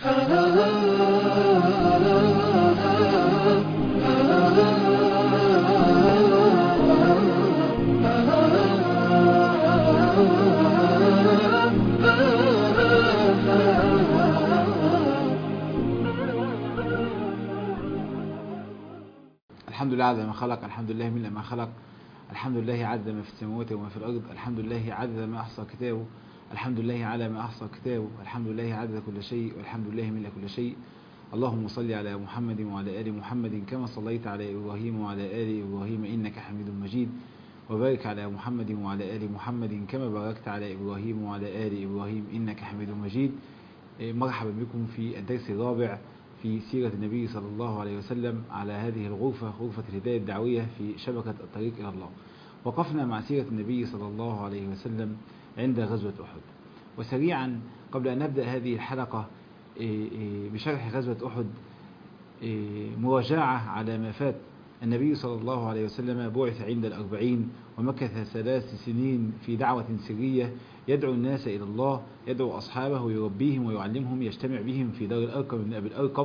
الحمد لله عدد ما خلق، الحمد لله ملء ما خلق، الحمد لله عدد ما في السماوات وما في الأرض، الحمد لله عدد ما أحصى كتابه، الحمد لله على ما أحصى كتابه، الحمد لله عدد كل شيء، والحمد لله ملء كل شيء. اللهم صل على محمد وعلى آل محمد كما صليت على إبراهيم وعلى آل إبراهيم إنك حميد مجيد، وبارك على محمد وعلى آل محمد كما باركت على إبراهيم وعلى آل إبراهيم إنك حميد مجيد. مرحبا بكم في الدرس الرابع في سيرة النبي صلى الله عليه وسلم على هذه الغرفة، غرفة الهداية الدعوية في شبكة الطريق إلى الله. وقفنا مع سيرة النبي صلى الله عليه وسلم عند غزوة أحد. وسريعا قبل أن نبدأ هذه الحلقة بشرح غزوة أحد، مراجعة على ما فات. النبي صلى الله عليه وسلم بعث عند 40 ومكث 3 سنين في دعوة سرية، يدعو الناس إلى الله، يدعو أصحابه، يربيهم ويعلمهم، يجتمع بهم في دار الأرقم بن أبي الأرقم،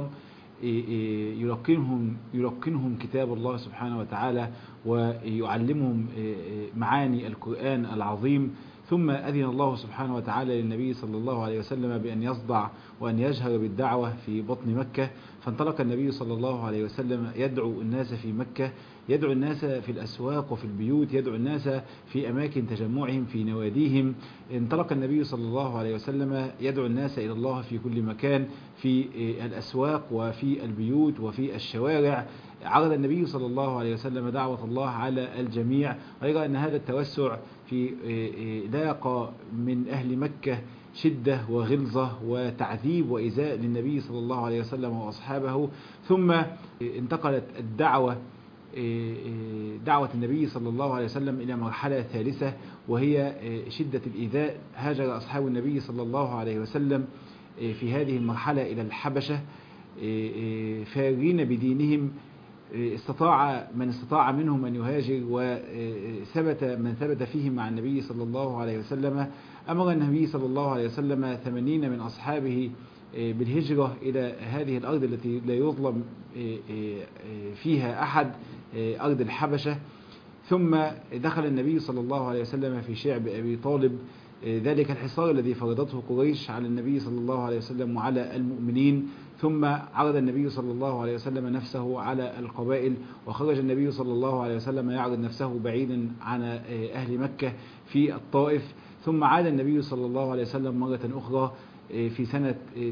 يلقنهم كتاب الله سبحانه وتعالى، ويعلمهم معاني القرآن العظيم. ثم أذن الله سبحانه وتعالى للنبي صلى الله عليه وسلم بأن يصدع وأن يجهر بالدعوة في بطن مكة. فانطلق النبي صلى الله عليه وسلم يدعو الناس في مكة، يدعو الناس في الأسواق وفي البيوت، يدعو الناس في أماكن تجمعهم في نواديهم. انطلق النبي صلى الله عليه وسلم يدعو الناس إلى الله في كل مكان، في الأسواق وفي البيوت وفي الشوارع. عرض النبي صلى الله عليه وسلم دعوة الله على الجميع، ويرى أن هذا التوسع في لاقى من أهل مكة شدة وغلظة وتعذيب وإيذاء للنبي صلى الله عليه وسلم وأصحابه. ثم انتقلت دعوة النبي صلى الله عليه وسلم إلى مرحلة ثالثة، وهي شدة الإيذاء. هاجر أصحاب النبي صلى الله عليه وسلم في هذه المرحلة إلى الحبشة فارين بدينهم. استطاع من استطاع منهم أن يهاجر، وثبت من ثبت فيهم مع النبي صلى الله عليه وسلم. أمر النبي صلى الله عليه وسلم 80 من أصحابه بالهجرة إلى هذه الأرض التي لا يظلم فيها أحد، أرض الحبشة. ثم دخل النبي صلى الله عليه وسلم في شعب أبي طالب، ذلك الحصار الذي فرضته قريش على النبي صلى الله عليه وسلم وعلى المؤمنين. ثم عرض النبي صلى الله عليه وسلم نفسه على القبائل، وخرج النبي صلى الله عليه وسلم يعرض نفسه بعيدا عن أهل مكة في الطائف. ثم عاد النبي صلى الله عليه وسلم مرة أخرى في سنة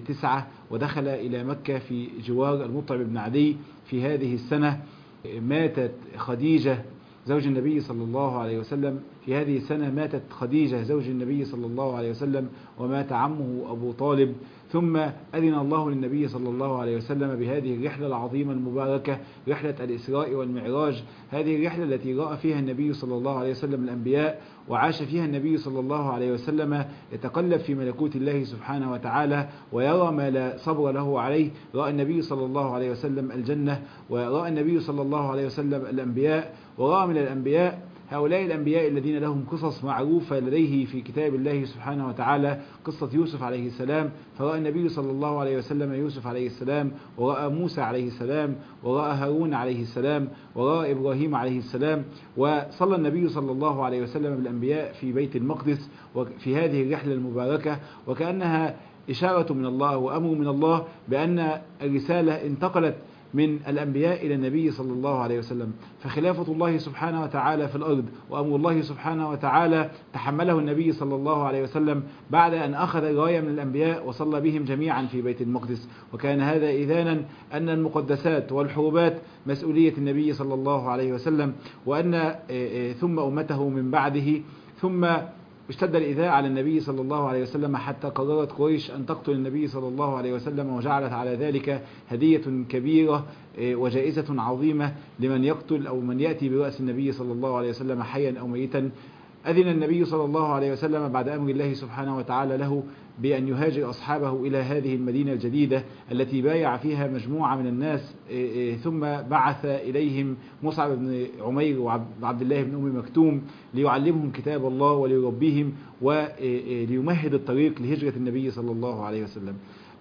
9 ودخل إلى مكة في جوار المطعم بن عدي. في هذه السنة ماتت خديجة زوج النبي صلى الله عليه وسلم. في هذه السنة ماتت خديجة زوج النبي صلى الله عليه وسلم، ومات عمه أبو طالب. ثم أذن الله للنبي صلى الله عليه وسلم بهذه الرحلة العظيمة المباركة، رحلة الإسراء والمعراج. هذه الرحلة التي رأى فيها النبي صلى الله عليه وسلم الأنبياء، وعاش فيها النبي صلى الله عليه وسلم يتقلب في ملكوت الله سبحانه وتعالى، ويرى ما لا صبر له عليه. رأى النبي صلى الله عليه وسلم الجنة، ورأى النبي صلى الله عليه وسلم الأنبياء، ورأى من الأنبياء هؤلاء الأنبياء الذين لهم قصص معروفة لديه في كتاب الله سبحانه وتعالى، قصة يوسف عليه السلام. فرأى النبي صلى الله عليه وسلم يوسف عليه السلام، ورأى موسى عليه السلام، ورأى هارون عليه السلام، ورأى إبراهيم عليه السلام. وصلى النبي صلى الله عليه وسلم بالأنبياء في بيت المقدس وفي هذه الرحلة المباركة، وكأنها إشارة من الله وأمر من الله بأن الرسالة انتقلت من الأنبياء إلى النبي صلى الله عليه وسلم. فخلافة الله سبحانه وتعالى في الأرض وأمر الله سبحانه وتعالى تحمله النبي صلى الله عليه وسلم بعد أن أخذ الراية من الأنبياء وصلى بهم جميعا في بيت المقدس. وكان هذا إذانا أن المقدسات والحروبات مسؤولية النبي صلى الله عليه وسلم، وأن ثم أمته من بعده. ثم اشتد الإيذاء على النبي صلى الله عليه وسلم حتى قررت قريش أن تقتل النبي صلى الله عليه وسلم، وجعلت على ذلك هدية كبيرة وجائزة عظيمة لمن يقتل أو من يأتي برأس النبي صلى الله عليه وسلم حيا أو ميتا. أذن النبي صلى الله عليه وسلم بعد أمر الله سبحانه وتعالى له بأن يهاجر أصحابه إلى هذه المدينة الجديدة التي بايع فيها مجموعة من الناس. ثم بعث إليهم مصعب بن عمير وعبد الله بن أم مكتوم ليعلمهم كتاب الله وليربيهم وليمهد الطريق لهجرة النبي صلى الله عليه وسلم.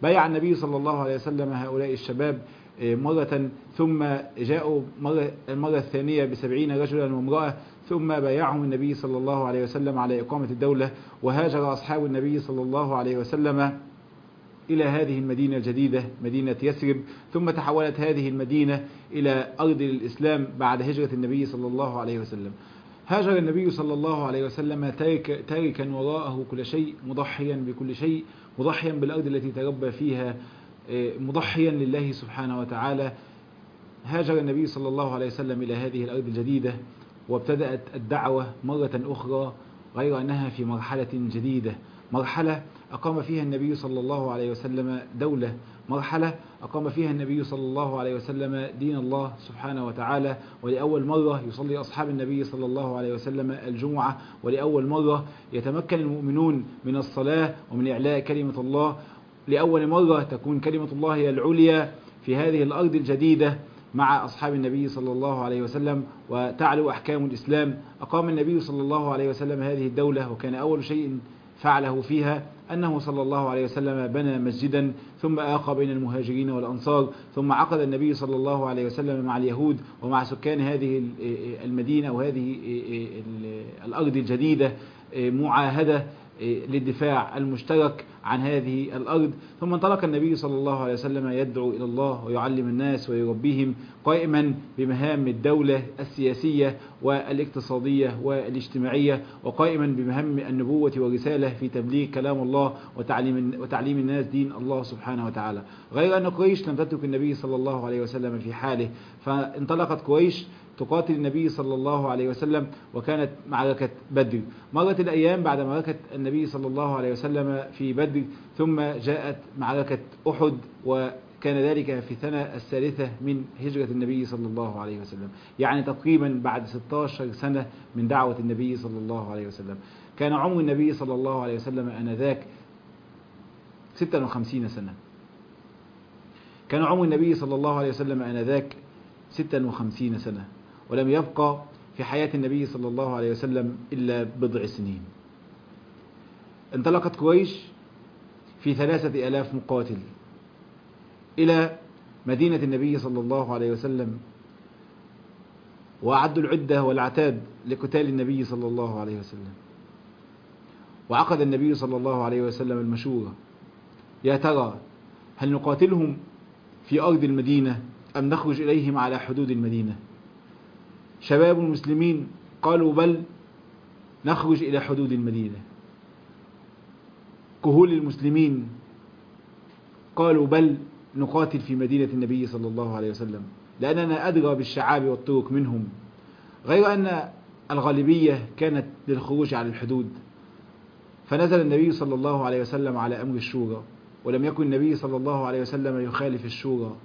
بايع النبي صلى الله عليه وسلم هؤلاء الشباب مرة، ثم جاءوا المرة الثانية ب70 رجلا وامرأة، ثم بايعهم النبي صلى الله عليه وسلم على إقامة الدولة. وهاجر أصحاب النبي صلى الله عليه وسلم إلى هذه المدينة الجديدة مدينة يثرب، ثم تحولت هذه المدينة إلى أرض الإسلام بعد هجرة النبي صلى الله عليه وسلم. هاجر النبي صلى الله عليه وسلم تاركا وراءه كل شيء، مضحيا بكل شيء، مضحيا بالأرض التي تربى فيها، مضحيا لله سبحانه وتعالى. هاجر النبي صلى الله عليه وسلم إلى هذه الأرض الجديدة، وابتدأت الدعوة مرة أخرى، غير أنها في مرحلة جديدة، مرحلة أقام فيها النبي صلى الله عليه وسلم دولة، مرحلة أقام فيها النبي صلى الله عليه وسلم دين الله سبحانه وتعالى. ولأول مرة يصلي أصحاب النبي صلى الله عليه وسلم الجمعة، ولأول مرة يتمكن المؤمنون من الصلاة ومن إعلاء كلمة الله، لأول مرة تكون كلمة الله هي العليا في هذه الأرض الجديدة مع أصحاب النبي صلى الله عليه وسلم، وتعلو أحكام الإسلام. أقام النبي صلى الله عليه وسلم هذه الدولة، وكان أول شيء فعله فيها أنه صلى الله عليه وسلم بنى مسجدا، ثم آخى بين المهاجرين والأنصار، ثم عقد النبي صلى الله عليه وسلم مع اليهود ومع سكان هذه المدينة وهذه الأرض الجديدة معاهدة للدفاع المشترك عن هذه الأرض. ثم انطلق النبي صلى الله عليه وسلم يدعو إلى الله ويعلم الناس ويربيهم، قائما بمهام الدولة السياسية والاقتصادية والاجتماعية، وقائما بمهام النبوة والرسالة في تبليغ كلام الله وتعليم الناس دين الله سبحانه وتعالى. غير أن قريش لم تترك النبي صلى الله عليه وسلم في حاله، فانطلقت قريش تقاتل النبي صلى الله عليه وسلم، وكانت معركة بدر. مرت الأيام بعد معركة النبي صلى الله عليه وسلم في بدر، ثم جاءت معركة أحد، وكان ذلك في السنة الثالثة من هجرة النبي صلى الله عليه وسلم، يعني تقريبا بعد 16 سنة من دعوة النبي صلى الله عليه وسلم. كان عمر النبي صلى الله عليه وسلم آنذاك 56 سنة، كان عمر النبي صلى الله عليه وسلم آنذاك 56 سنة، ولم يبقى في حياة النبي صلى الله عليه وسلم إلا بضع سنين. انطلقت قريش في 3000 مقاتل إلى مدينة النبي صلى الله عليه وسلم، وأعدوا العدة والعتاد لقتال النبي صلى الله عليه وسلم. وعقد النبي صلى الله عليه وسلم المشورة: يا ترى هل نقاتلهم في أرض المدينة أم نخرج إليهم على حدود المدينة؟ شباب المسلمين قالوا: بل نخرج إلى حدود المدينة. كهول المسلمين قالوا: بل نقاتل في مدينة النبي صلى الله عليه وسلم، لأننا أدرى بالشعاب والطرق منهم. غير أن الغالبية كانت للخروج على الحدود، فنزل النبي صلى الله عليه وسلم على أمر الشورى، ولم يكن النبي صلى الله عليه وسلم يخالف الشورى.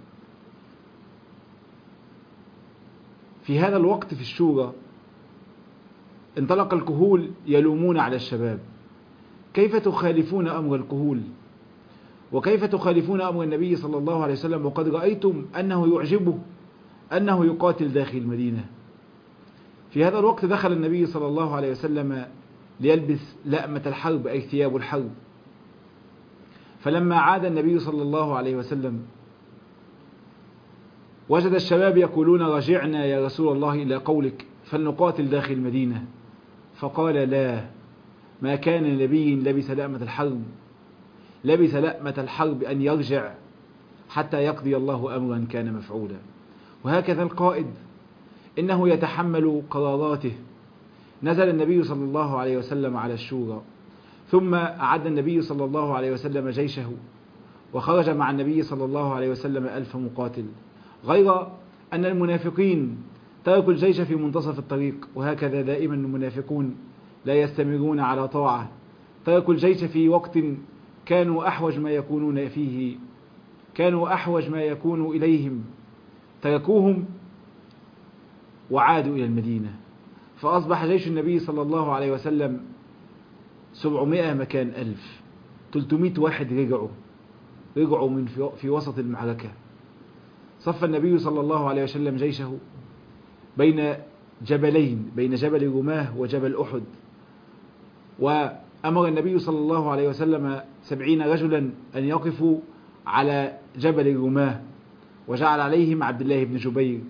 في هذا الوقت في الشورى انطلق الكهول يلومون على الشباب: كيف تخالفون أمر الكهول؟ وكيف تخالفون أمر النبي صلى الله عليه وسلم وقد رأيتم أنه يعجبه أنه يقاتل داخل المدينة؟ في هذا الوقت دخل النبي صلى الله عليه وسلم ليلبس لأمة الحرب أي ثياب الحرب، فلما عاد النبي صلى الله عليه وسلم وجد الشباب يقولون: رجعنا يا رسول الله إلى قولك فلنقاتل داخل المدينة. فقال: لا، ما كان نبي لبس لأمة الحرب أن يرجع حتى يقضي الله أمرا كان مفعولا. وهكذا القائد إنه يتحمل قراراته. نزل النبي صلى الله عليه وسلم على الشورى، ثم أعد النبي صلى الله عليه وسلم جيشه، وخرج مع النبي صلى الله عليه وسلم 1000 مقاتل. غير أن المنافقين تركوا الجيش في منتصف الطريق، وهكذا دائما المنافقون لا يستمرون على طاعة. تركوا الجيش في وقت كانوا أحوج ما يكون إليهم، تركوهم وعادوا إلى المدينة، فأصبح جيش النبي صلى الله عليه وسلم 700 مكان 1000، 300 واحد رجعوا من في وسط المعركة. صف النبي صلى الله عليه وسلم جيشه بين جبلين، بين جبل رماه وجبل أحد، وأمر النبي صلى الله عليه وسلم 70 رجلا أن يقفوا على جبل الرماة وجعل عليهم عبد الله بن جبير،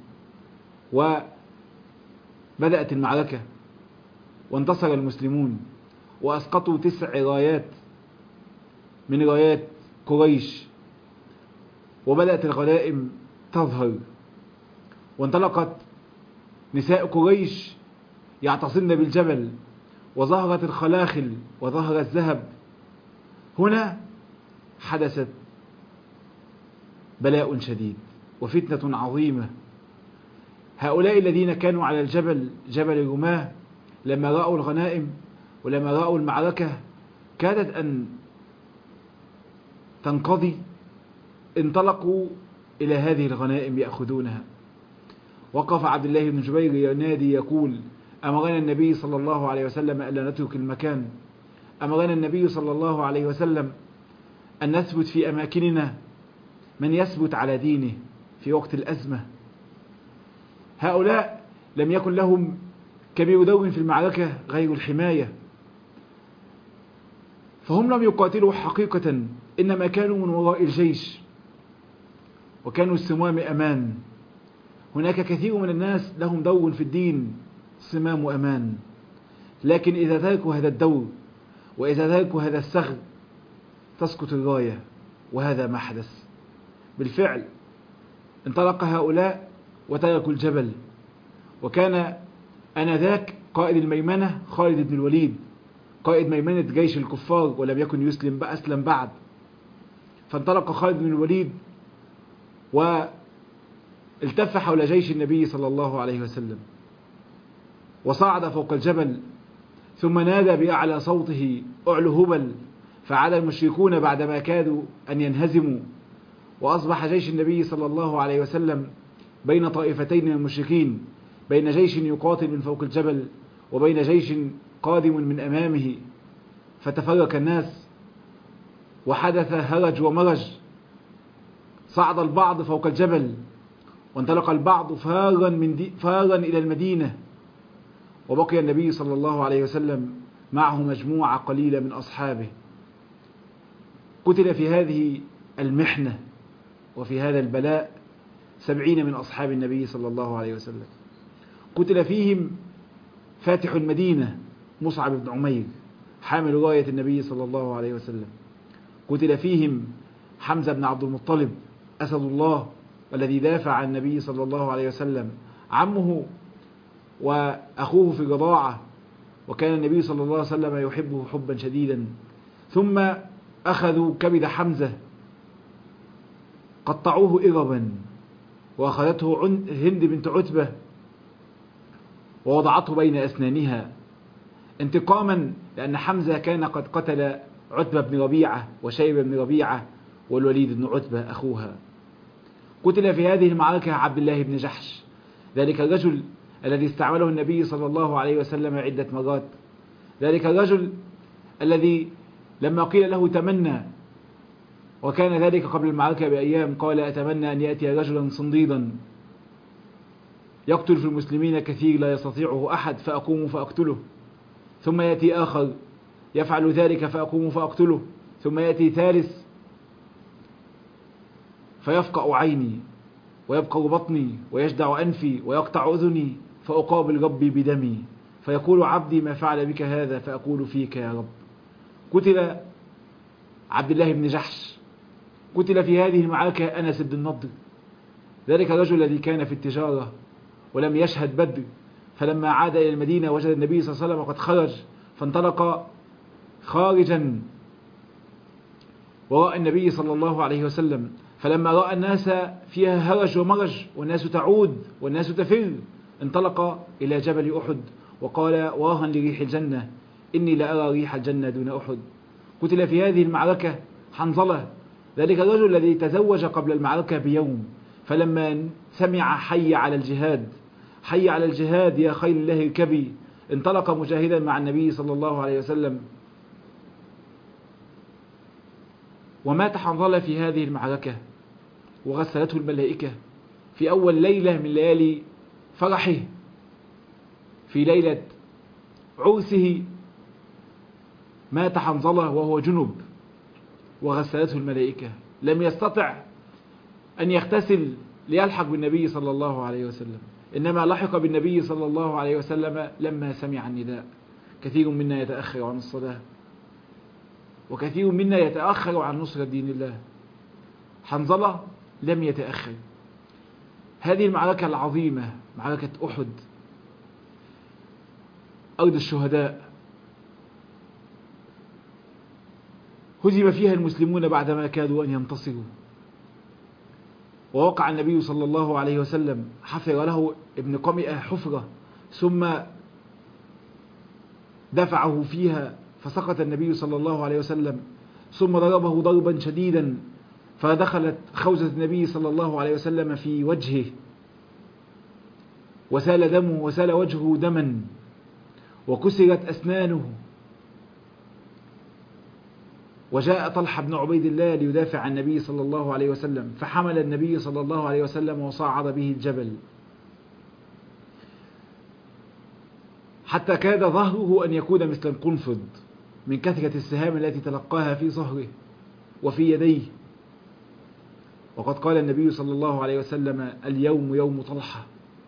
وبدأت المعركة وانتصر المسلمون وأسقطوا 9 رايات من رايات قريش، وبدأت الغنائم تظهر، وانطلقت نساء قريش يعتصمن بالجبل، وظهرت الخلاخل وظهر الذهب. هنا حدثت بلاء شديد وفتنة عظيمة. هؤلاء الذين كانوا على الجبل، جبل الرماة، لما رأوا الغنائم ولما رأوا المعركة كادت أن تنقضي، انطلقوا إلى هذه الغنائم يأخذونها. وقف عبد الله بن جبير ينادي يقول: أمرنا النبي صلى الله عليه وسلم ألا نترك المكان، أمرنا النبي صلى الله عليه وسلم أن نثبت في أماكننا، من يثبت على دينه في وقت الأزمة. هؤلاء لم يكن لهم كبير دور في المعركة غير الحماية، فهم لم يقاتلوا حقيقة، إنما كانوا من وراء الجيش، وكانوا السمام أمان. هناك كثير من الناس لهم دور في الدين، صمام أمان، لكن إذا تركوا هذا الدور وإذا تركوا هذا الثغر تسقط الراية، وهذا ما حدث بالفعل. انطلق هؤلاء وتركوا الجبل، وكان آنذاك قائد الميمنة خالد بن الوليد، قائد ميمنة جيش الكفار، ولم يكن أسلم بعد. فانطلق خالد بن الوليد والتف حول جيش النبي صلى الله عليه وسلم، وصعد فوق الجبل، ثم نادى بأعلى صوته: أعلو هبل. فعاد المشركون بعدما كادوا أن ينهزموا، وأصبح جيش النبي صلى الله عليه وسلم بين طائفتين من المشركين، بين جيش يقاتل من فوق الجبل وبين جيش قادم من أمامه. فتفرق الناس وحدث هرج ومرج، صعد البعض فوق الجبل وانطلق البعض فارا إلى المدينة، وبقي النبي صلى الله عليه وسلم معه مجموعة قليلة من أصحابه. قتل في هذه المحنة وفي هذا البلاء 70 من أصحاب النبي صلى الله عليه وسلم. قتل فيهم فاتح المدينة مصعب بن عمير حامل راية النبي صلى الله عليه وسلم. قتل فيهم حمزة بن عبد المطلب أسد الله والذي دافع عن النبي صلى الله عليه وسلم، عمه وأخوه في الرضاعة، وكان النبي صلى الله عليه وسلم يحبه حبا شديدا. ثم أخذوا كبد حمزة قطعوه إربا، وأخذته هند بنت عتبة ووضعته بين أسنانها انتقاما، لأن حمزة كان قد قتل عتبة بن ربيعة وشيبة بن ربيعة والوليد بن عتبة أخوها. قتل في هذه المعركة عبد الله بن جحش، ذلك الرجل الذي استعمله النبي صلى الله عليه وسلم عدة مرات، ذلك الرجل الذي لما قيل له تمنى، وكان ذلك قبل المعركة بأيام، قال: أتمنى أن يأتي رجلا صنديدا يقتل في المسلمين كثير لا يستطيعه أحد فأقوم فأقتله، ثم يأتي آخر يفعل ذلك فأقوم فأقتله، ثم يأتي ثالث فيفقأ عيني ويبقر بطني ويجدع أنفي ويقطع أذني فأقابل ربي بدمي، فيقول عبدي ما فعل بك هذا، فأقول فيك يا رب. قتل عبد الله بن جحش. قتل في هذه المعركة أنس بن النضر، ذلك الرجل الذي كان في التجارة ولم يشهد بدر، فلما عاد إلى المدينة وجد النبي صلى الله عليه وسلم قد خرج، فانطلق خارجا وراء النبي صلى الله عليه وسلم، فلما رأى الناس فيها هرج ومرج والناس تعود والناس تفر، انطلق إلى جبل أحد وقال: واها لريح الجنة، إني لأرى ريح الجنة دون أحد. قتل في هذه المعركة حنظلة، ذلك الرجل الذي تزوج قبل المعركة بيوم، فلما سمع حي على الجهاد، حي على الجهاد يا خيل الله اركبي، انطلق مجاهدا مع النبي صلى الله عليه وسلم، ومات حنظلة في هذه المعركة، وغسلته الملائكة في أول ليلة من ليالي فرحه، في ليلة عرسه مات حنظلة وهو جنب، وغسلته الملائكة. لم يستطع أن يغتسل ليلحق بالنبي صلى الله عليه وسلم، إنما لحق بالنبي صلى الله عليه وسلم لما سمع النداء. كثير منا يتأخر عن الصلاة، وكثير منا يتأخر عن نصرة دين الله. حنظلة لم يتأخر. هذه المعركة العظيمة، معركة أحد، أرض الشهداء، هزم فيها المسلمون بعدما كادوا أن ينتصروا، ووقع النبي صلى الله عليه وسلم، حفر له ابن قمئة حفرة ثم دفعه فيها فسقط النبي صلى الله عليه وسلم، ثم ضربه ضربا شديدا فدخلت خوذة النبي صلى الله عليه وسلم في وجهه وسال دمه وسال وجهه دما وكسرت أسنانه. وجاء طلحة بن عبيد الله ليدافع عن النبي صلى الله عليه وسلم، فحمل النبي صلى الله عليه وسلم وصعد به الجبل حتى كاد ظهره أن يكون مثل القنفذ من كثرة السهام التي تلقاها في ظهره وفي يديه. وقد قال النبي صلى الله عليه وسلم: اليوم يوم طلحة،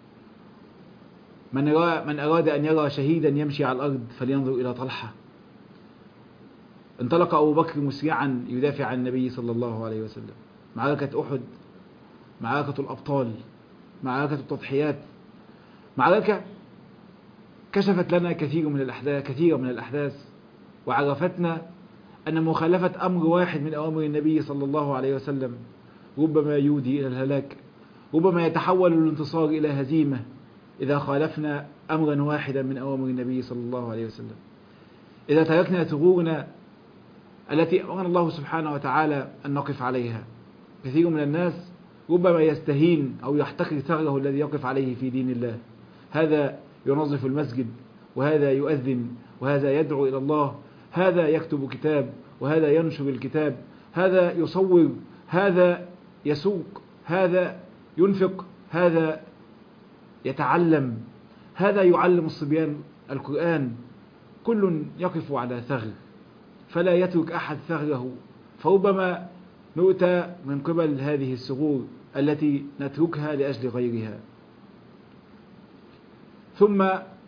من أراد أن يرى شهيدا يمشي على الأرض فلينظر إلى طلحة. انطلق أبو بكر مسرعا يدافع عن النبي صلى الله عليه وسلم. معركة أحد، معركة الأبطال، معركة التضحيات، معركة كشفت لنا كثير من الأحداث وعرفتنا أن مخالفة أمر واحد من أوامر النبي صلى الله عليه وسلم ربما يودي إلى الهلاك، ربما يتحول الانتصار إلى هزيمة إذا خالفنا أمرا واحدا من أوامر النبي صلى الله عليه وسلم. إذا تركنا ثغورنا التي أمرنا الله سبحانه وتعالى أن نقف عليها. كثير من الناس ربما يستهين أو يحتقر ثغره الذي يقف عليه في دين الله. هذا ينظف المسجد، وهذا يؤذن، وهذا يدعو إلى الله، هذا يكتب كتاب، وهذا ينشر الكتاب، هذا يصور، هذا يسوق، هذا ينفق، هذا يتعلم، هذا يعلم الصبيان القرآن. كل يقف على ثغر، فلا يترك أحد ثغره، فربما نؤتى من قبل هذه الثغور التي نتركها لأجل غيرها. ثم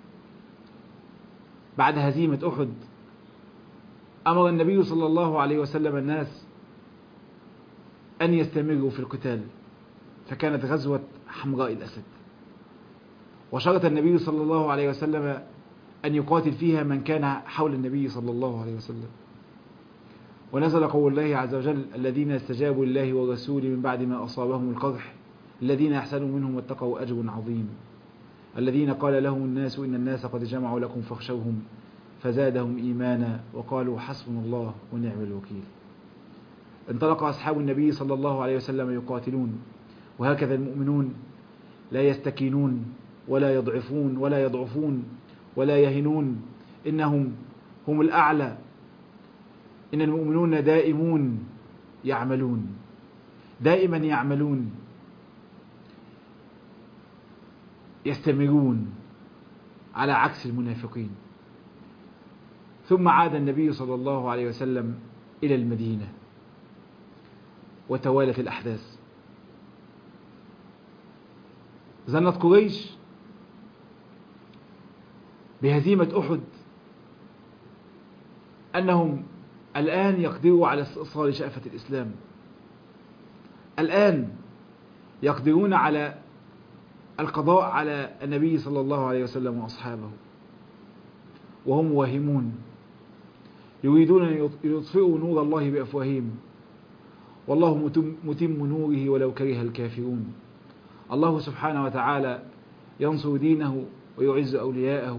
بعد هزيمة أحد أمر النبي صلى الله عليه وسلم الناس أن يستمروا في القتال، فكانت غزوة حمراء الأسد، وشرط النبي صلى الله عليه وسلم أن يقاتل فيها من كان حول النبي صلى الله عليه وسلم. ونزل قول الله عز وجل: الذين استجابوا لله ورسوله من بعد ما أصابهم القرح الذين أحسنوا منهم واتقوا أجر عظيم. الذين قال لهم الناس إن الناس قد جمعوا لكم فاخشوهم فزادهم إيمانا وقالوا حسبنا الله ونعم الوكيل. انطلق أصحاب النبي صلى الله عليه وسلم يقاتلون، وهكذا المؤمنون لا يستكينون ولا يضعفون ولا يهنون، إنهم هم الأعلى. إن المؤمنون دائمون يعملون، دائما يعملون، يستمرون، على عكس المنافقين. ثم عاد النبي صلى الله عليه وسلم إلى المدينة، وتوالت الأحداث. ظنت قريش بهزيمة أحد أنهم الآن يقدروا على استئصال شأفة الإسلام، الآن يقدرون على القضاء على النبي صلى الله عليه وسلم وأصحابه، وهم واهمون يريدون أن يطفئوا نور الله بأفواههم، والله متم نوره ولو كره الكافرون. الله سبحانه وتعالى ينصر دينه ويعز أولياءه.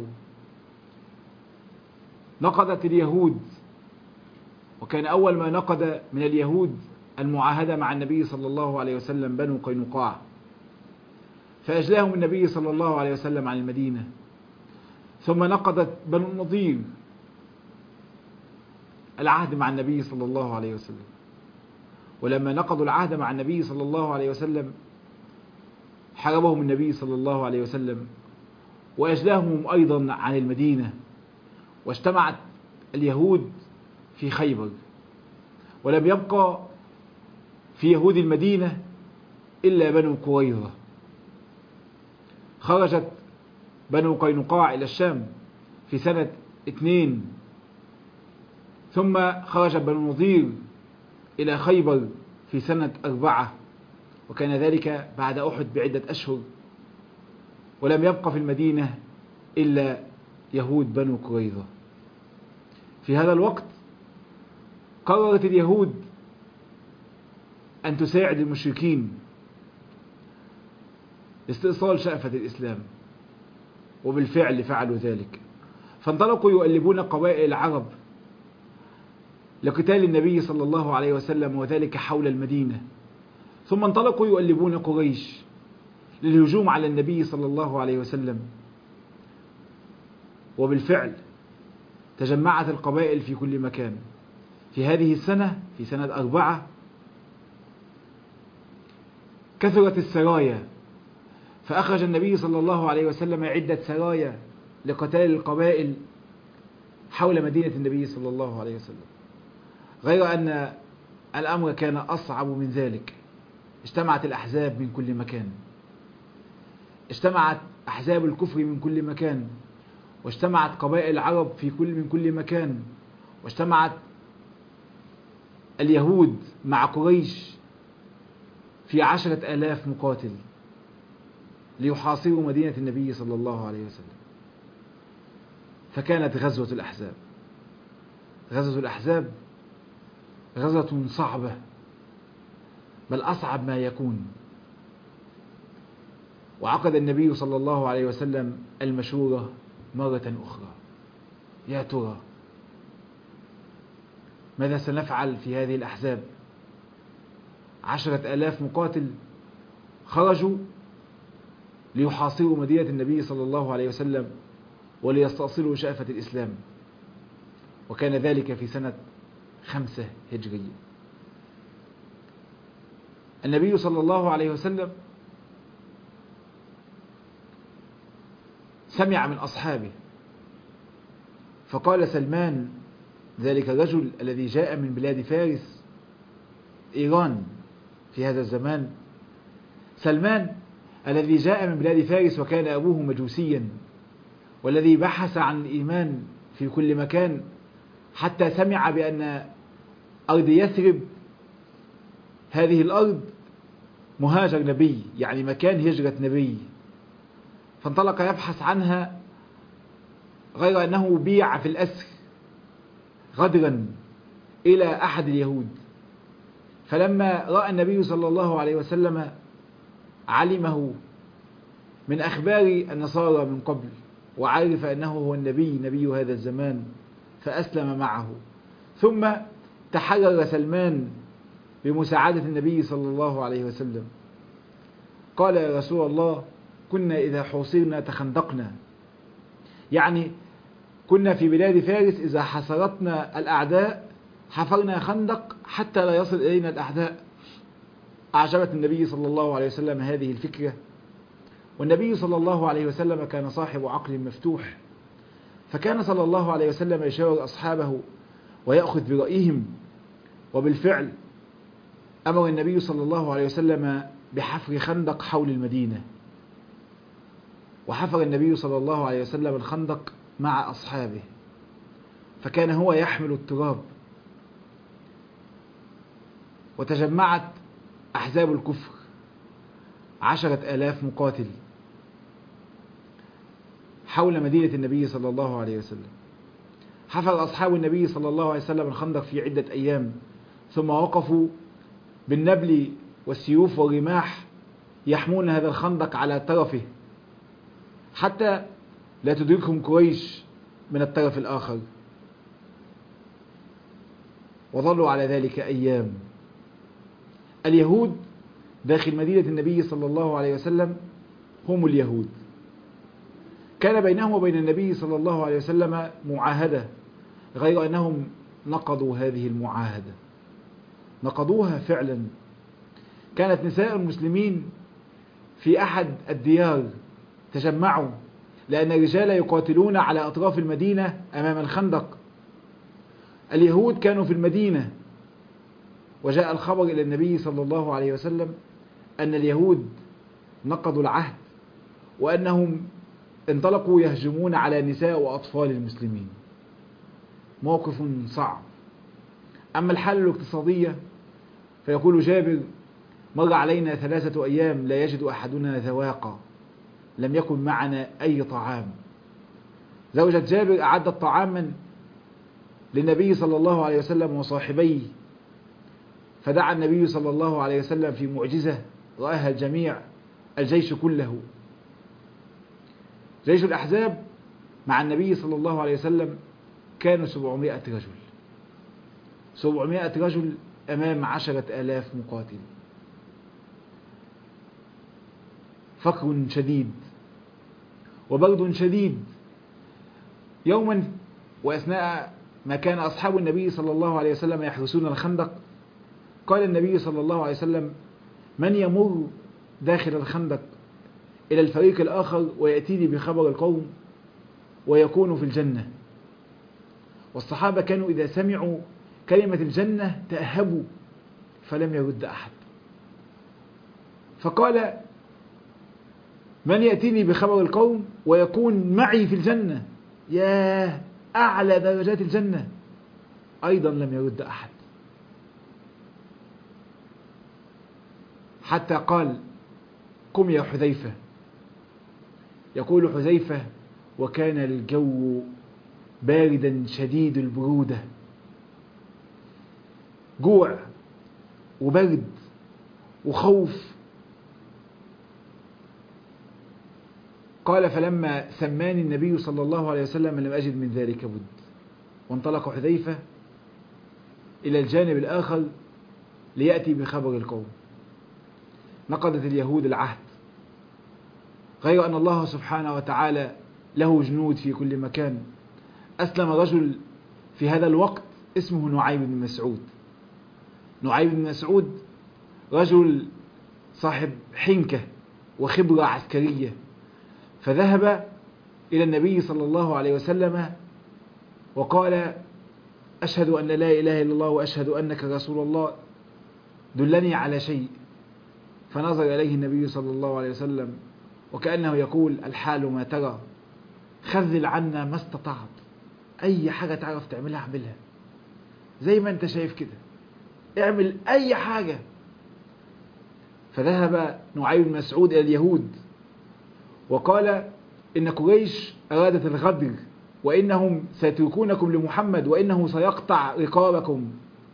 نقضت اليهود، وكان أول ما نقض من اليهود المعاهدة مع النبي صلى الله عليه وسلم بنو قينقاع، فأجلاهم النبي صلى الله عليه وسلم عن المدينة. ثم نقضت بنو النضير العهد مع النبي صلى الله عليه وسلم، ولما نقضوا العهد مع النبي صلى الله عليه وسلم حاربهم النبي صلى الله عليه وسلم وأجلاهم أيضا عن المدينة، واجتمعت اليهود في خيبر، ولم يبقى في يهود المدينة إلا بنو قريظة. خرجت بنو قينقاع إلى الشام في سنة 2، ثم خرج بنو نضير إلى خيبر في سنة 4، وكان ذلك بعد أحد بعدة أشهر، ولم يبق في المدينة إلا يهود بنو قريظة. في هذا الوقت قررت اليهود أن تساعد المشركين لاستئصال شأفة الإسلام، وبالفعل فعلوا ذلك، فانطلقوا يؤلبون قبائل العرب لقتال النبي صلى الله عليه وسلم، وذلك حول المدينة. ثم انطلقوا يؤلبون قريش للهجوم على النبي صلى الله عليه وسلم، وبالفعل تجمعت القبائل في كل مكان. في هذه السنة، في سنة 4، كثرت السرايا، فأخرج النبي صلى الله عليه وسلم عدة سرايا لقتال القبائل حول مدينة النبي صلى الله عليه وسلم. غير أن الأمر كان أصعب من ذلك. اجتمعت الأحزاب من كل مكان، اجتمعت أحزاب الكفر من كل مكان، واجتمعت قبائل العرب من كل مكان، واجتمعت اليهود مع قريش في 10,000 مقاتل ليحاصروا مدينة النبي صلى الله عليه وسلم. فكانت غزوة الأحزاب. غزوة الأحزاب غزوة صعبة، بل أصعب ما يكون. وعقد النبي صلى الله عليه وسلم المشورة مرة أخرى: يا ترى ماذا سنفعل في هذه الأحزاب؟ 10,000 مقاتل خرجوا ليحاصروا مدينة النبي صلى الله عليه وسلم وليستأصلوا شأفة الإسلام، وكان ذلك في سنة 5 هجرية. النبي صلى الله عليه وسلم سمع من أصحابه، فقال سلمان، ذلك الرجل الذي جاء من بلاد فارس إيران في هذا الزمان، سلمان الذي جاء من بلاد فارس وكان أبوه مجوسيا، والذي بحث عن الإيمان في كل مكان حتى سمع بأن أرض يثرب هذه الأرض مهاجر نبي، يعني مكان هجرة نبي، فانطلق يبحث عنها، غير أنه بيع في الأسر غدرا إلى أحد اليهود. فلما رأى النبي صلى الله عليه وسلم علمه من أخبار النصارى من قبل، وعرف أنه هو نبي هذا الزمان، فأسلم معه. ثم تحرر سلمان بمساعدة النبي صلى الله عليه وسلم. قال: يا رسول الله، كنا إذا حوصرنا تخندقنا، يعني كنا في بلاد فارس إذا حصرتنا الأعداء حفرنا خندق حتى لا يصل إلينا الأعداء. أعجبت النبي صلى الله عليه وسلم هذه الفكرة، والنبي صلى الله عليه وسلم كان صاحب عقل مفتوح، فكان صلى الله عليه وسلم يشاور أصحابه ويأخذ برأيهم. وبالفعل أمر النبي صلى الله عليه وسلم بحفر خندق حول المدينة، وحفر النبي صلى الله عليه وسلم الخندق مع أصحابه، فكان هو يحمل التراب. وتجمعت أحزاب الكفر 10,000 مقاتل حول مدينة النبي صلى الله عليه وسلم. حفر أصحاب النبي صلى الله عليه وسلم الخندق في عدة أيام، ثم وقفوا بالنبل والسيوف والرماح يحمون هذا الخندق على طرفه حتى لا تدركهم قريش من الطرف الآخر، وظلوا على ذلك أيام. اليهود داخل مدينة النبي صلى الله عليه وسلم هم اليهود، كان بينهم وبين النبي صلى الله عليه وسلم معاهدة، غير أنهم نقضوا هذه المعاهدة، نقضوها فعلا. كانت نساء المسلمين في أحد الديار تجمعوا، لأن الرجال يقاتلون على أطراف المدينة أمام الخندق. اليهود كانوا في المدينة وجاء الخبر إلى النبي صلى الله عليه وسلم أن اليهود نقضوا العهد وأنهم انطلقوا يهجمون على نساء وأطفال المسلمين. موقف صعب. أما الحالة الاقتصادية فيقول جابر: مر علينا 3 أيام لا يجد أحدنا ذواقا، لم يكن معنا أي طعام. زوجة جابر أعدت طعاما للنبي صلى الله عليه وسلم وصاحبيه، فدعا النبي صلى الله عليه وسلم في معجزة رآها الجميع، الجيش كله. جيش الأحزاب مع النبي صلى الله عليه وسلم كانوا 700 رجل، 700 رجل أمام 10,000 مقاتل. فقر شديد وبرد شديد. يوما وأثناء ما كان أصحاب النبي صلى الله عليه وسلم يحرسون الخندق، قال النبي صلى الله عليه وسلم: من يمر داخل الخندق إلى الفريق الآخر ويأتيني بخبر القوم ويكون في الجنة. والصحابة كانوا إذا سمعوا كلمة الجنة تأهبوا فلم يرد أحد. فقال: من يأتيني بخبر القوم ويكون معي في الجنة، يا أعلى درجات الجنة. أيضا لم يرد أحد، حتى قال: قم يا حذيفة. يقول حذيفة: وكان الجو باردا شديد البرودة، جوع وبرد وخوف. قال: فلما سماني النبي صلى الله عليه وسلم لم أجد من ذلك بد. وانطلق حذيفة إلى الجانب الآخر ليأتي بخبر القوم. نقضت اليهود العهد، غير أن الله سبحانه وتعالى له جنود في كل مكان. أسلم رجل في هذا الوقت اسمه نعيم بن مسعود. نعيم بن مسعود رجل صاحب حنكة وخبرة عسكرية، فذهب إلى النبي صلى الله عليه وسلم وقال: أشهد أن لا إله إلا الله وأشهد أنك رسول الله، دلني على شيء. فنظر إليه النبي صلى الله عليه وسلم وكأنه يقول: الحال ما ترى، خذل عنا ما استطعت، أي حاجة تعرف تعملها اعملها، زي ما أنت شايف كده، اعمل أي حاجة. فذهب نعيم بن مسعود إلى اليهود وقال: إن قريش أرادت الغدر، وإنهم سيتركونكم لمحمد، وإنه سيقطع رقابكم،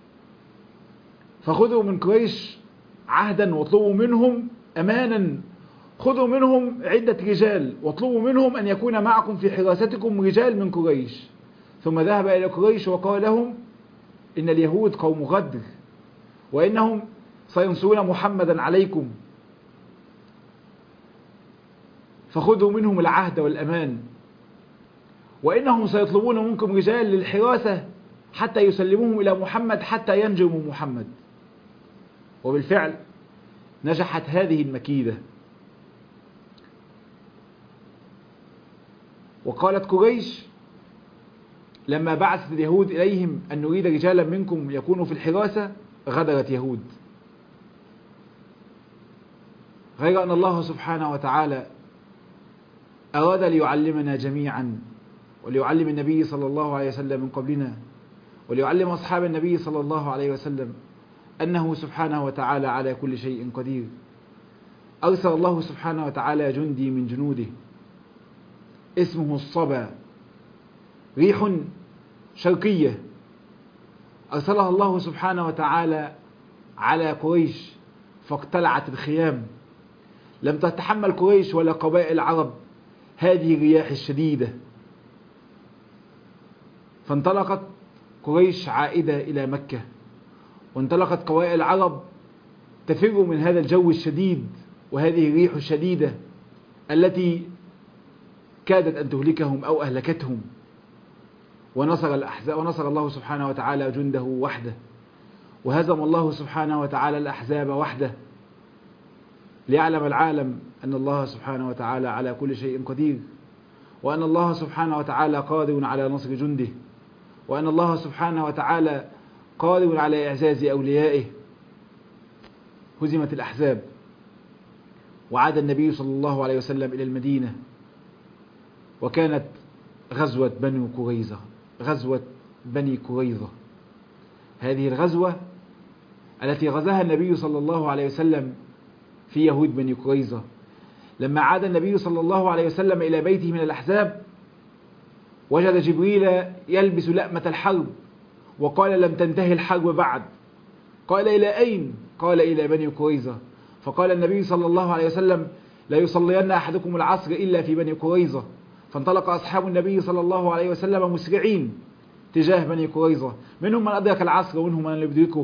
فخذوا من قريش عهدا واطلبوا منهم أمانا، خذوا منهم عدة رجال واطلبوا منهم أن يكون معكم في حراستكم رجال من قريش. ثم ذهب إلى قريش وقال لهم: إن اليهود قوم غدر، وإنهم سينصرون محمدا عليكم، فخذوا منهم العهد والأمان، وإنهم سيطلبون منكم رجال للحراسة حتى يسلموهم إلى محمد حتى ينجموا محمد. وبالفعل نجحت هذه المكيدة، وقالت قريش لما بعثت اليهود إليهم أن نريد رجالا منكم يكونوا في الحراسة، غدرت يهود. غير أن الله سبحانه وتعالى أراد ليعلمنا جميعا، وليعلم النبي صلى الله عليه وسلم من قبلنا، وليعلم أصحاب النبي صلى الله عليه وسلم أنه سبحانه وتعالى على كل شيء قدير. أرسل الله سبحانه وتعالى جندي من جنوده اسمه الصبا، ريح شرقية أرسلها الله سبحانه وتعالى على قريش فاقتلعت الخيام. لم تتحمل قريش ولا قبائل العرب هذه الرياح الشديدة، فانطلقت قريش عائدة إلى مكة، وانطلقت قبائل العرب تفر من هذا الجو الشديد وهذه الريح الشديدة التي كادت أن تهلكهم أو أهلكتهم. ونصر الأحزاب، ونصر الله سبحانه وتعالى جنده وحده، وهزم الله سبحانه وتعالى الأحزاب وحده، ليعلم العالم أن الله سبحانه وتعالى على كل شيء قدير، وأن الله سبحانه وتعالى قادر على نصر جنده، وأن الله سبحانه وتعالى قادر على إعزاز أوليائه، هزمت الأحزاب وعاد النبي صلى الله عليه وسلم إلى المدينة، وكانت غزوة بني قريظة. هذه الغزوة التي غزاها النبي صلى الله عليه وسلم في يهود بني قريظة. لما عاد النبي صلى الله عليه وسلم إلى بيته من الأحزاب وجد جبريل يلبس لأمة الحرب وقال: لم تنتهي الحرب بعد. قال: إلى أين؟ قال: إلى بني قريظة. فقال النبي صلى الله عليه وسلم: لا يصلين أحدكم العصر إلا في بني قريظة. فانطلق أصحاب النبي صلى الله عليه وسلم مسرعين تجاه بني قريظة، منهم من أدرك العصر ومنهم من لم يدركه،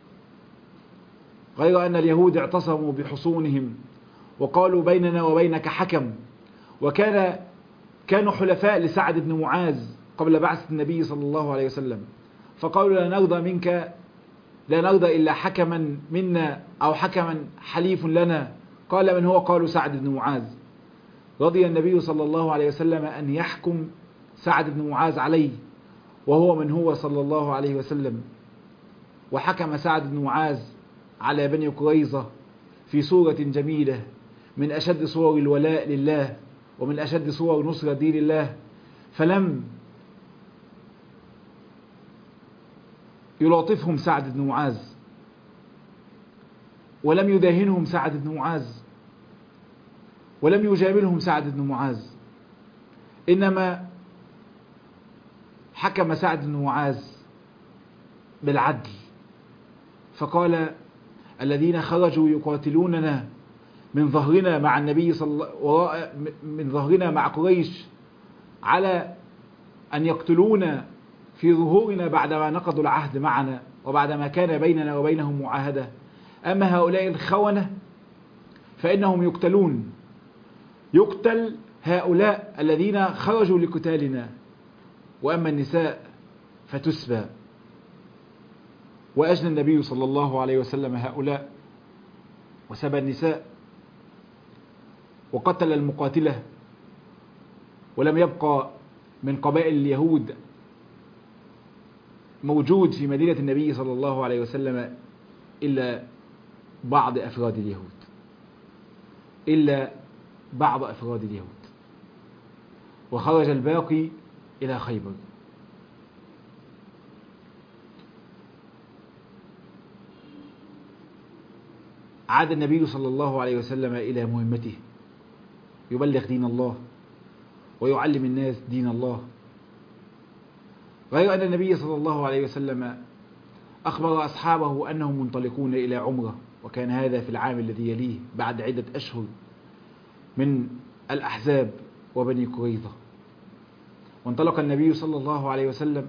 غير أن اليهود اعتصموا بحصونهم وقالوا: بيننا وبينك حكم. كانوا حلفاء لسعد بن معاذ قبل بعثة النبي صلى الله عليه وسلم، فقالوا: لا نرضى منك، لا نرضى إلا حكما منا أو حكما حليف لنا. قال: من هو؟ قالوا: سعد بن معاذ. رضي النبي صلى الله عليه وسلم أن يحكم سعد بن معاذ عليه، وهو من هو صلى الله عليه وسلم. وحكم سعد بن معاذ على بني قريظة في صورة جميلة، من أشد صور الولاء لله ومن أشد صور نصرة دين الله. فلم يلاطفهم سعد بن معاذ، ولم يداهنهم سعد بن معاذ، ولم يجاملهم سعد بن معاذ، إنما حكم سعد بن معاذ بالعدل، فقال: الذين خرجوا يقاتلوننا من ظهرنا مع النبي من ظهرنا مع قريش على أن يقتلونا في ظهورنا بعدما نقضوا العهد معنا وبعدما كان بيننا وبينهم معاهدة، أما هؤلاء الخونة فإنهم يقتلون، يقتل هؤلاء الذين خرجوا لقتالنا، وأما النساء فتسبى. وأجنى النبي صلى الله عليه وسلم هؤلاء وسبى النساء وقتل المقاتلة، ولم يبقى من قبائل اليهود موجود في مدينة النبي صلى الله عليه وسلم إلا بعض أفراد اليهود، وخرج الباقي إلى خيبر. عاد النبي صلى الله عليه وسلم إلى مهمته، يبلغ دين الله ويعلم الناس دين الله، غير أن النبي صلى الله عليه وسلم أخبر أصحابه أنهم منطلقون إلى عمرة، وكان هذا في العام الذي يليه بعد عدة أشهر من الأحزاب وبني قريظة. وانطلق النبي صلى الله عليه وسلم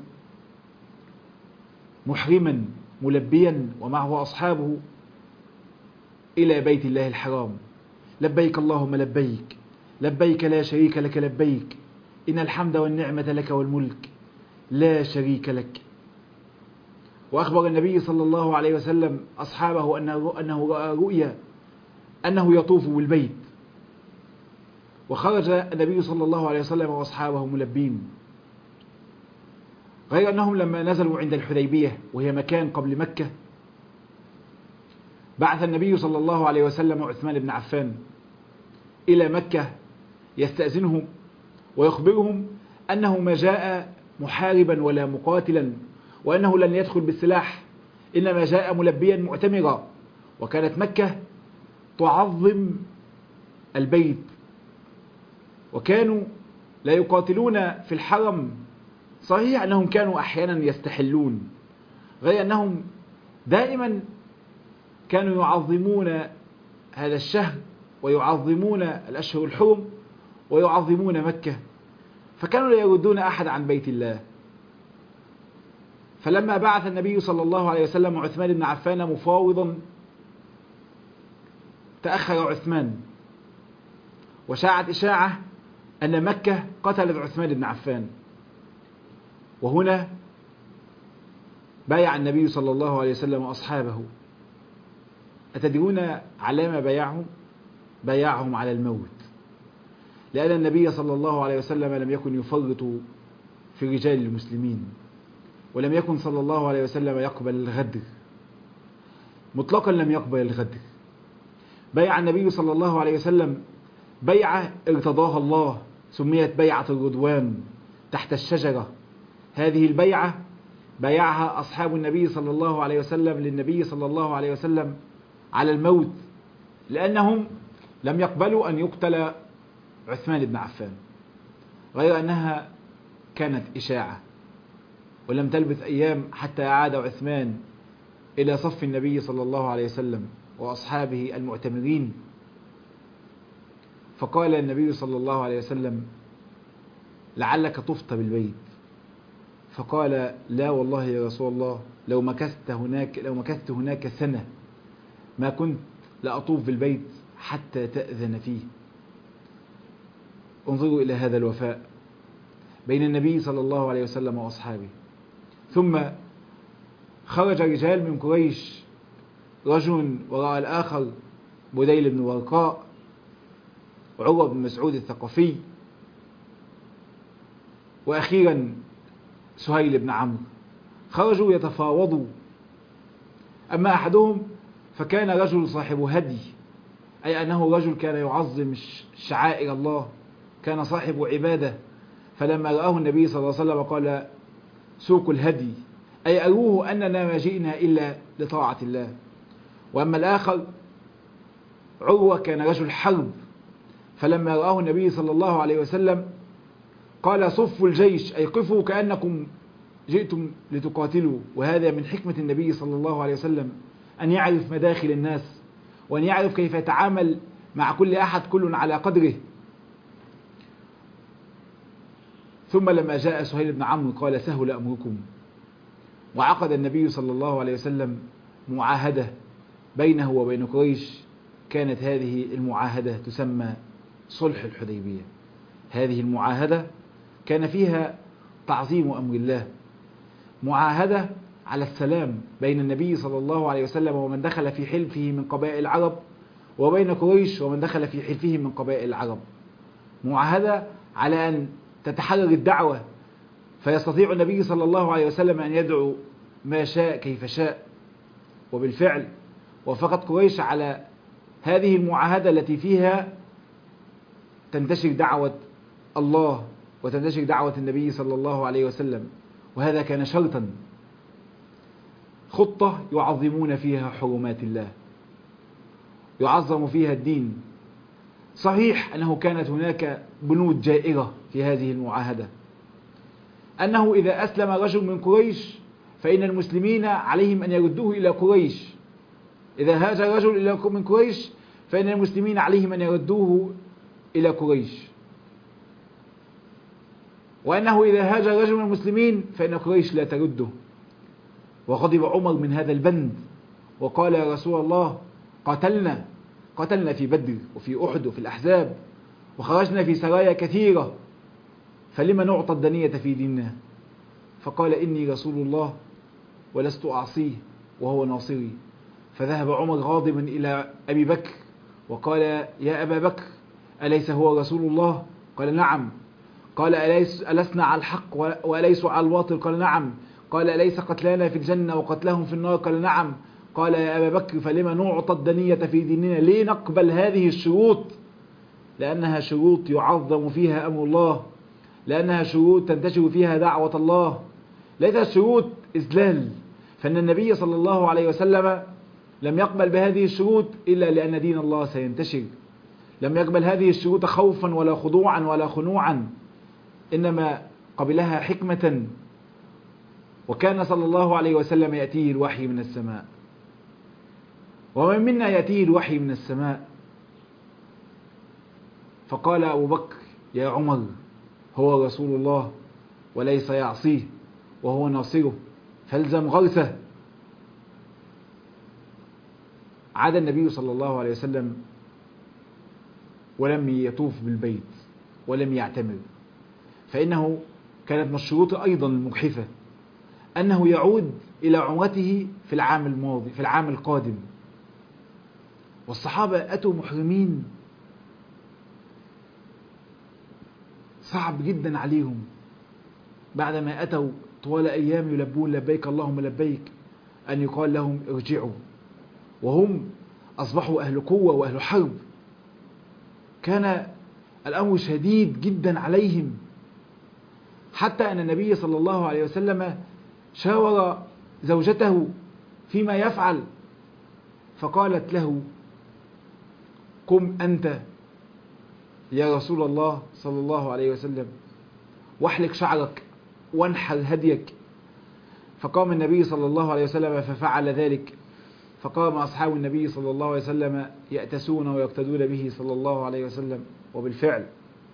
محرما ملبيا ومعه أصحابه إلى بيت الله الحرام: لبيك اللهم لبيك، لبيك لا شريك لك لبيك، إن الحمد والنعمة لك والملك لا شريك لك. وأخبر النبي صلى الله عليه وسلم أصحابه أنه رأى رؤيا أنه يطوف بالبيت، وخرج النبي صلى الله عليه وسلم وأصحابه ملبين، غير أنهم لما نزلوا عند الحديبية وهي مكان قبل مكة، بعث النبي صلى الله عليه وسلم عثمان بن عفان إلى مكة يستأذنهم ويخبرهم أنه ما جاء محاربا ولا مقاتلا، وأنه لن يدخل بالسلاح، إنما جاء ملبيا معتمرا. وكانت مكة تعظم البيت، وكانوا لا يقاتلون في الحرم. صحيح أنهم كانوا أحيانا يستحلون، غير أنهم دائما كانوا يعظمون هذا الشهر ويعظمون الأشهر الحرم ويعظمون مكة، فكانوا لا يردون أحد عن بيت الله. فلما بعث النبي صلى الله عليه وسلم عثمان بن عفان مفاوضا، تأخر عثمان، وشاعت إشاعة أن مكة قتلت عثمان بن عفان. وهنا بايع النبي صلى الله عليه وسلم أصحابه. أتدرون على ما بايعهم؟ بايعهم على الموت، لأن النبي صلى الله عليه وسلم لم يكن يفرط في رجال المسلمين، ولم يكن صلى الله عليه وسلم يقبل الغدر مطلقا، لم يقبل الغدر. بيع النبي صلى الله عليه وسلم بيعة ارتضاها الله، سميت بيعة الرضوان تحت الشجرة. هذه البيعة بايعها أصحاب النبي صلى الله عليه وسلم للنبي صلى الله عليه وسلم على الموت، لأنهم لم يقبلوا أن يقتل عثمان بن عفان، غير أنها كانت إشاعة، ولم تلبث أيام حتى عاد عثمان إلى صف النبي صلى الله عليه وسلم وأصحابه المعتمرين، فقال النبي صلى الله عليه وسلم: لعلك طفت بالبيت. فقال: لا والله يا رسول الله، لو مكثت هناك سنة ما كنت لأطوف بالبيت حتى تأذن فيه. انظروا إلى هذا الوفاء بين النبي صلى الله عليه وسلم وأصحابه. ثم خرج رجال من قريش، رجل وراء الآخر، بديل بن ورقاء، وعروة بن مسعود الثقفي، وأخيرا سهيل بن عمرو، خرجوا يتفاوضوا. أما أحدهم فكان رجل صاحب هدي، أي أنه رجل كان يعظم شعائر الله، كان صاحب عبادة، فلما رآه النبي صلى الله عليه وسلم قال: سوقوا الهدي، أي أروه أننا ما جئنا إلا لطاعة الله. وأما الآخر عروة كان رجل حرب، فلما رآه النبي صلى الله عليه وسلم قال: صفوا الجيش، أي قفوا كأنكم جئتم لتقاتلوا. وهذا من حكمة النبي صلى الله عليه وسلم، أن يعرف مداخل الناس، وأن يعرف كيف يتعامل مع كل أحد، كل على قدره. ثم لما جاء سهيل بن عمرو قال: سهل أمركم. وعقد النبي صلى الله عليه وسلم معاهدة بينه وبين قريش، كانت هذه المعاهدة تسمى صلح الحديبية. هذه المعاهدة كان فيها تعظيم أمر الله، معاهدة على السلام بين النبي صلى الله عليه وسلم ومن دخل في حلفه من قبائل العرب، وبين قريش ومن دخل في حلفه من قبائل العرب، معاهدة على أن تتحرر الدعوة، فيستطيع النبي صلى الله عليه وسلم أن يدعو ما شاء كيف شاء. وبالفعل وافقت قريش على هذه المعاهدة التي فيها تنتشر دعوة الله وتنتشر دعوة النبي صلى الله عليه وسلم، وهذا كان شرطا، خطة يعظمون فيها حرمات الله، يعظم فيها الدين. صحيح أنه كانت هناك بنود جائرة في هذه المعاهدة، أنه إذا أسلم رجل من قريش فإن المسلمين عليهم أن يردوه إلى قريش، إذا هاجر رجل من قريش فإن المسلمين عليهم أن يردوه إلى قريش، وأنه إذا هاجر رجل من المسلمين فإن قريش لا ترده. وغضب عمر من هذا البند وقال: يا رسول الله، قتلنا في بدر وفي أحد وفي الأحزاب، وخرجنا في سرايا كثيرة، فلما نعطى الدنية في ديننا؟ فقال: إني رسول الله ولست أعصيه وهو ناصري. فذهب عمر غاضبا إلى أبي بكر وقال: يا أبا بكر، أليس هو رسول الله؟ قال: نعم. قال: ألسنا على الحق وأليسوا على الباطل؟ قال: نعم. قال: أليس قتلانا في الجنة وقتلهم في النار؟ قال: نعم. قال: يا أبا بكر، فلما نعطى الدنية في ديننا؟ ليه نقبل هذه الشروط؟ لأنها شروط يعظم فيها أمر الله، لأنها شروط تنتشر فيها دعوة الله، ليست شروط إذلال. فإن النبي صلى الله عليه وسلم لم يقبل بهذه الشروط إلا لأن دين الله سينتشر، لم يقبل هذه الشروط خوفا ولا خضوعا ولا خنوعا، إنما قبلها حكمة. وكان صلى الله عليه وسلم يأتيه الوحي من السماء، ومن منا يأتيه الوحي من السماء. فقال أبو بكر: يا عمر، هو رسول الله وليس يعصيه وهو ناصره، فالزم غرسه. عاد النبي صلى الله عليه وسلم ولم يطوف بالبيت ولم يعتمر، فإنه كانت من الشروط أيضا المجحفة أنه يعود إلى عمرته في العام الماضي، في العام القادم. والصحابة أتوا محرمين، صعب جدا عليهم بعدما أتوا طوال أيام يلبون لبيك اللهم لبيك أن يقال لهم ارجعوا، وهم أصبحوا أهل قوة وأهل حرب، كان الأمر شديد جدا عليهم، حتى أن النبي صلى الله عليه وسلم شاور زوجته فيما يفعل، فقالت له: قم أنت يا رسول الله صلى الله عليه وسلم واحلق شعرك وانحر هديك. فقام النبي صلى الله عليه وسلم ففعل ذلك، فقام أصحاب النبي صلى الله عليه وسلم يأتسون ويقتدون به صلى الله عليه وسلم، وبالفعل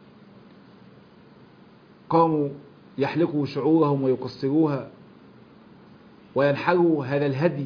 قاموا يحلقوا شعورهم ويقصروها وينحروا هذا الهدي،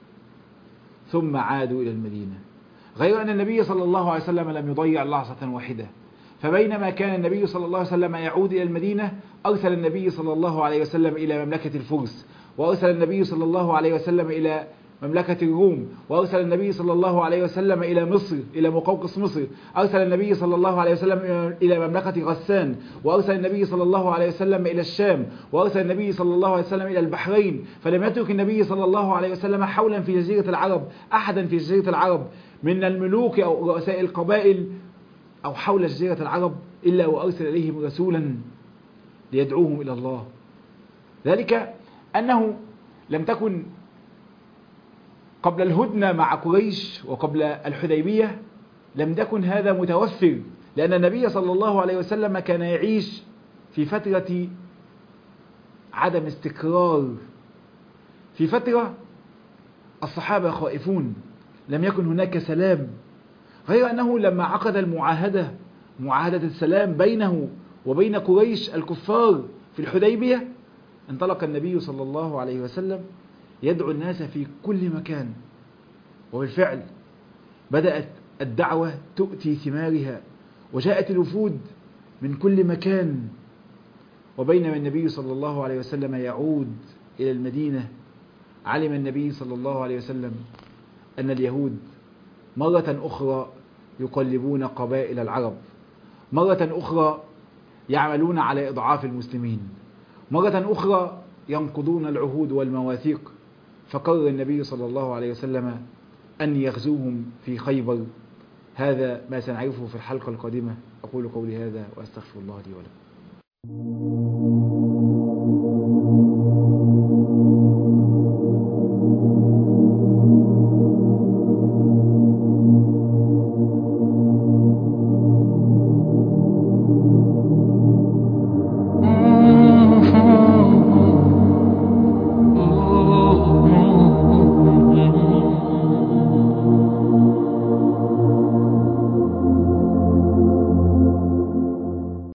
ثم عادوا إلى المدينة. غير أن النبي صلى الله عليه وسلم لم يضيع لحظة واحدة، فبينما كان النبي صلى الله عليه وسلم يعود إلى المدينة، أرسل النبي صلى الله عليه وسلم إلى مملكة الفرس، وأرسل النبي صلى الله عليه وسلم إلى مملكة الروم، وأرسل النبي صلى الله عليه وسلم إلى مصر، إلى مقوقس مصر، أرسل النبي صلى الله عليه وسلم إلى مملكة غسان، وأرسل النبي صلى الله عليه وسلم إلى الشام، وأرسل النبي صلى الله عليه وسلم إلى البحرين. فلم يترك النبي صلى الله عليه وسلم حولا في جزيرة العرب أحدا في جزيرة العرب من الملوك أو رؤساء القبائل أو حول جزيرة العرب إلا وأرسل إليهم رسولا ليدعوهم إلى الله. ذلك أنه لم تكن قبل الهدنة مع قريش وقبل الحديبية لم تكن هذا متوفر، لأن النبي صلى الله عليه وسلم كان يعيش في فترة عدم استقرار، في فترة الصحابة خائفون، لم يكن هناك سلام. غير أنه لما عقد المعاهدة، معاهدة السلام بينه وبين قريش الكفار في الحديبية، انطلق النبي صلى الله عليه وسلم يدعو الناس في كل مكان، وبالفعل بدأت الدعوة تؤتي ثمارها، وجاءت الوفود من كل مكان. وبينما النبي صلى الله عليه وسلم يعود إلى المدينة، علم النبي صلى الله عليه وسلم أن اليهود مرة أخرى يقلبون قبائل العرب، مرة أخرى يعملون على إضعاف المسلمين، مرة أخرى ينقضون العهود والمواثيق. فقرر النبي صلى الله عليه وسلم أن يغزوهم في خيبر. هذا ما سنعرفه في الحلقة القادمة. أقول قولي هذا وأستغفر الله لي ولكم.